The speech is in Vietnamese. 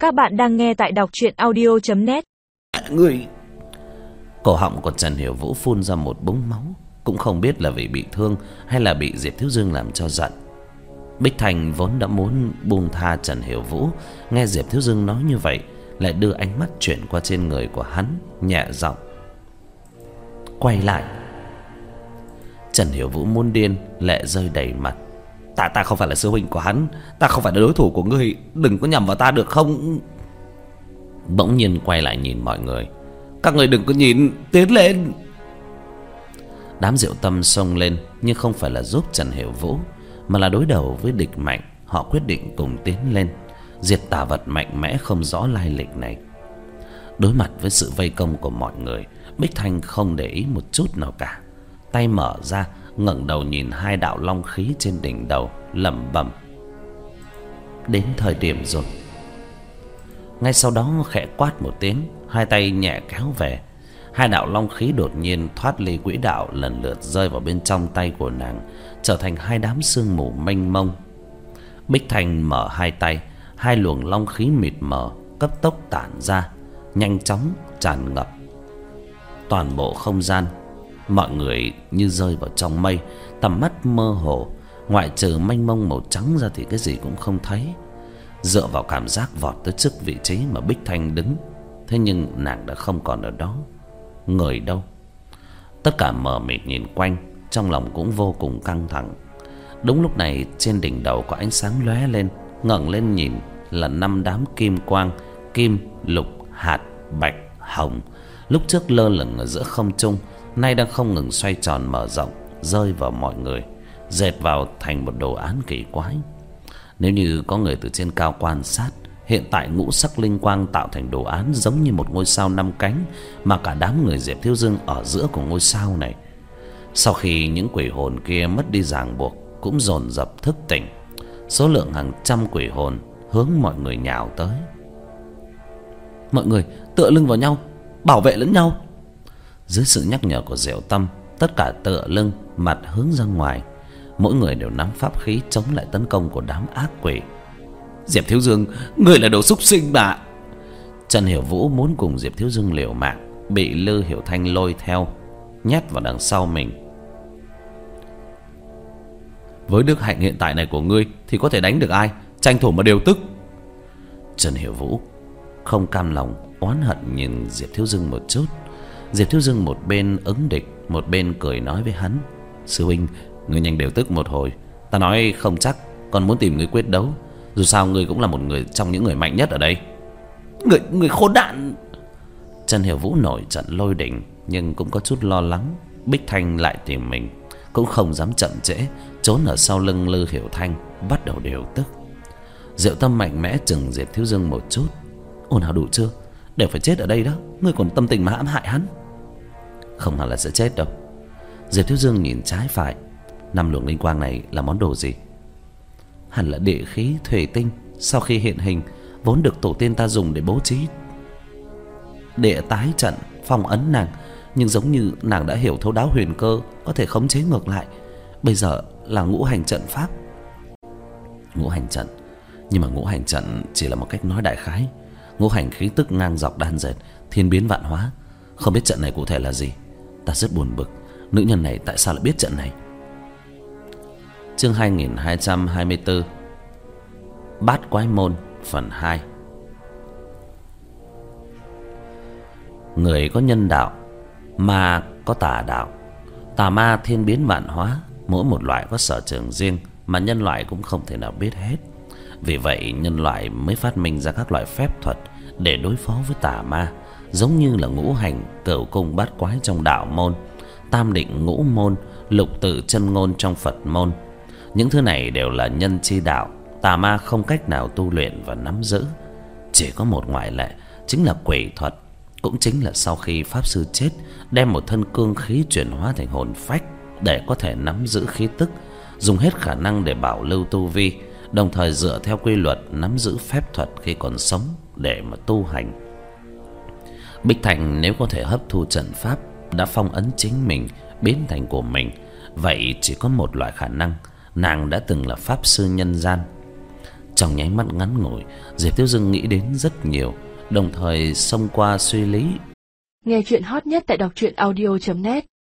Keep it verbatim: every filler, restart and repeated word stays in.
Các bạn đang nghe tại đọc truyện audio chấm net. Người cổ họng của Trần Hiểu Vũ phun ra một búng máu, cũng không biết là vì bị thương hay là bị Diệp Thiếu Dương làm cho giận. Bích Thành vốn đã muốn buông tha Trần Hiểu Vũ, nghe Diệp Thiếu Dương nói như vậy, lại đưa ánh mắt chuyển qua trên người của hắn, nhẹ giọng: "Quay lại." Trần Hiểu Vũ muốn điên, lệ rơi đầy mặt. Ta ta không phải là sư huynh của hắn, ta không phải là đối thủ của ngươi, đừng có nhầm vào ta được không? Bỗng nhiên quay lại nhìn mọi người: "Các người đừng có nhìn, tiến lên." Đám Diệu Tâm xông lên, nhưng không phải là giúp Trần Hiểu Vũ, mà là đối đầu với địch mạnh. Họ quyết định cùng tiến lên, diệt tà vật mạnh mẽ không rõ lai lịch này. Đối mặt với sự vây công của mọi người, Bích Thanh không để ý một chút nào cả. Tay mở ra, ngẩng đầu nhìn hai đạo long khí trên đỉnh đầu, lẩm bẩm: "Đến thời điểm rồi." Ngay sau đó khẽ quát một tiếng, hai tay nhẹ kéo về. Hai đạo long khí đột nhiên thoát ly quỹ đạo, lần lượt rơi vào bên trong tay của nàng, trở thành hai đám sương mù mênh mông. Bích Thanh mở hai tay, hai luồng long khí mịt mờ cấp tốc tản ra, nhanh chóng tràn ngập toàn bộ không gian. Mọi người như rơi vào trong mây, tầm mắt mơ hồ, ngoại trừ mênh mông màu trắng ra thì cái gì cũng không thấy. Dựa vào cảm giác vọt tới trước vị trí mà Bích Thanh đứng, thế nhưng nàng đã không còn ở đó. Người đâu? Tất cả mờ mịt nhìn quanh, trong lòng cũng vô cùng căng thẳng. Đúng lúc này, trên đỉnh đầu có ánh sáng lóe lên, ngẩng lên nhìn là năm đám kim quang: kim, lục, hạt, bạch, hồng. Lúc trước lơ lửng ở giữa không trung, nay đang không ngừng xoay tròn mở rộng, rơi vào mọi người, dệt vào thành một đồ án kỳ quái. Nếu như có người từ trên cao quan sát, hiện tại ngũ sắc linh quang tạo thành đồ án giống như một ngôi sao năm cánh, mà cả đám người Diệp Thiếu Dương ở giữa của ngôi sao này. Sau khi những quỷ hồn kia mất đi ràng buộc, cũng dồn dập thức tỉnh. Số lượng hàng trăm quỷ hồn hướng mọi người nhào tới. Mọi người tựa lưng vào nhau, bảo vệ lẫn nhau. Dưới sự nhắc nhở của Diệu Tâm, tất cả tựa lưng, mặt hướng ra ngoài. Mỗi người đều nắm pháp khí chống lại tấn công của đám ác quỷ. Diệp Thiếu Dương, người là đồ súc sinh mà. Trần Hiểu Vũ muốn cùng Diệp Thiếu Dương liều mạng, bị Lư Hiểu Thanh lôi theo, nhét vào đằng sau mình. Với đức hạnh hiện tại này của ngươi thì có thể đánh được ai? Tranh thủ mà điều tức. Trần Hiểu Vũ không cam lòng, oán hận nhìn Diệp Thiếu Dương một chút. Diệp Thiếu Dương một bên ứng địch, một bên cười nói với hắn: "Sư huynh, ngươi nhanh điều tức một hồi. Ta nói không chắc còn muốn tìm ngươi quyết đấu. Dù sao ngươi cũng là một người trong những người mạnh nhất ở đây." Người, người khốn nạn! Trần Hiểu Vũ nổi trận lôi đình, nhưng cũng có chút lo lắng Bích Thanh lại tìm mình, cũng không dám chậm trễ, trốn ở sau lưng Lư Hiểu Thanh, bắt đầu điều tức. Diệu Tâm mạnh mẽ chừng Diệp Thiếu Dương một chút: "Ôn nào đủ chưa? Đều phải chết ở đây đó, ngươi còn tâm tình mà hãm hại hắn." "Không hẳn là sẽ chết đâu." Diệp Thiếu Dương nhìn trái phải: "Năm luồng linh quang này là món đồ gì?" "Hẳn là địa khí thủy tinh, sau khi hiện hình vốn được tổ tiên ta dùng để bố trí địa tái trận phong ấn nàng, nhưng giống như nàng đã hiểu thấu đáo huyền cơ, có thể khống chế ngược lại. Bây giờ là ngũ hành trận pháp." Ngũ hành trận? Nhưng mà ngũ hành trận chỉ là một cách nói đại khái. Ngũ hành khí tức ngang dọc đan dệt, thiên biến vạn hóa. Không biết trận này cụ thể là gì. Ta rất buồn bực, nữ nhân này tại sao lại biết trận này? Chương hai nghìn hai trăm hai mươi tư, Bát Quái Môn phần hai. Người có nhân đạo, ma có tà đạo. Tà ma thiên biến vạn hóa, mỗi một loại có sở trường riêng mà nhân loại cũng không thể nào biết hết. Vì vậy nhân loại mới phát minh ra các loại phép thuật để đối phó với tà ma, giống như là ngũ hành, cửu cung bát quái trong đạo môn, tam định ngũ môn, lục tự chân ngôn trong Phật môn. Những thứ này đều là nhân chi đạo, tà ma không cách nào tu luyện và nắm giữ. Chỉ có một ngoại lệ, chính là quỷ thuật. Cũng chính là sau khi pháp sư chết, đem một thân cương khí chuyển hóa thành hồn phách để có thể nắm giữ khí tức, dùng hết khả năng để bảo lưu tu vi, đồng thời dựa theo quy luật nắm giữ phép thuật khi còn sống để mà tu hành. Bích Thành nếu có thể hấp thu trận pháp đã phong ấn chính mình, biến thành của mình, vậy chỉ có một loại khả năng: nàng đã từng là pháp sư nhân gian. Trong nháy mắt ngắn ngủi, Diệp Thiếu Dương nghĩ đến rất nhiều, đồng thời xông qua suy lý. Nghe chuyện hot nhất tại đọc truyện audio chấm net.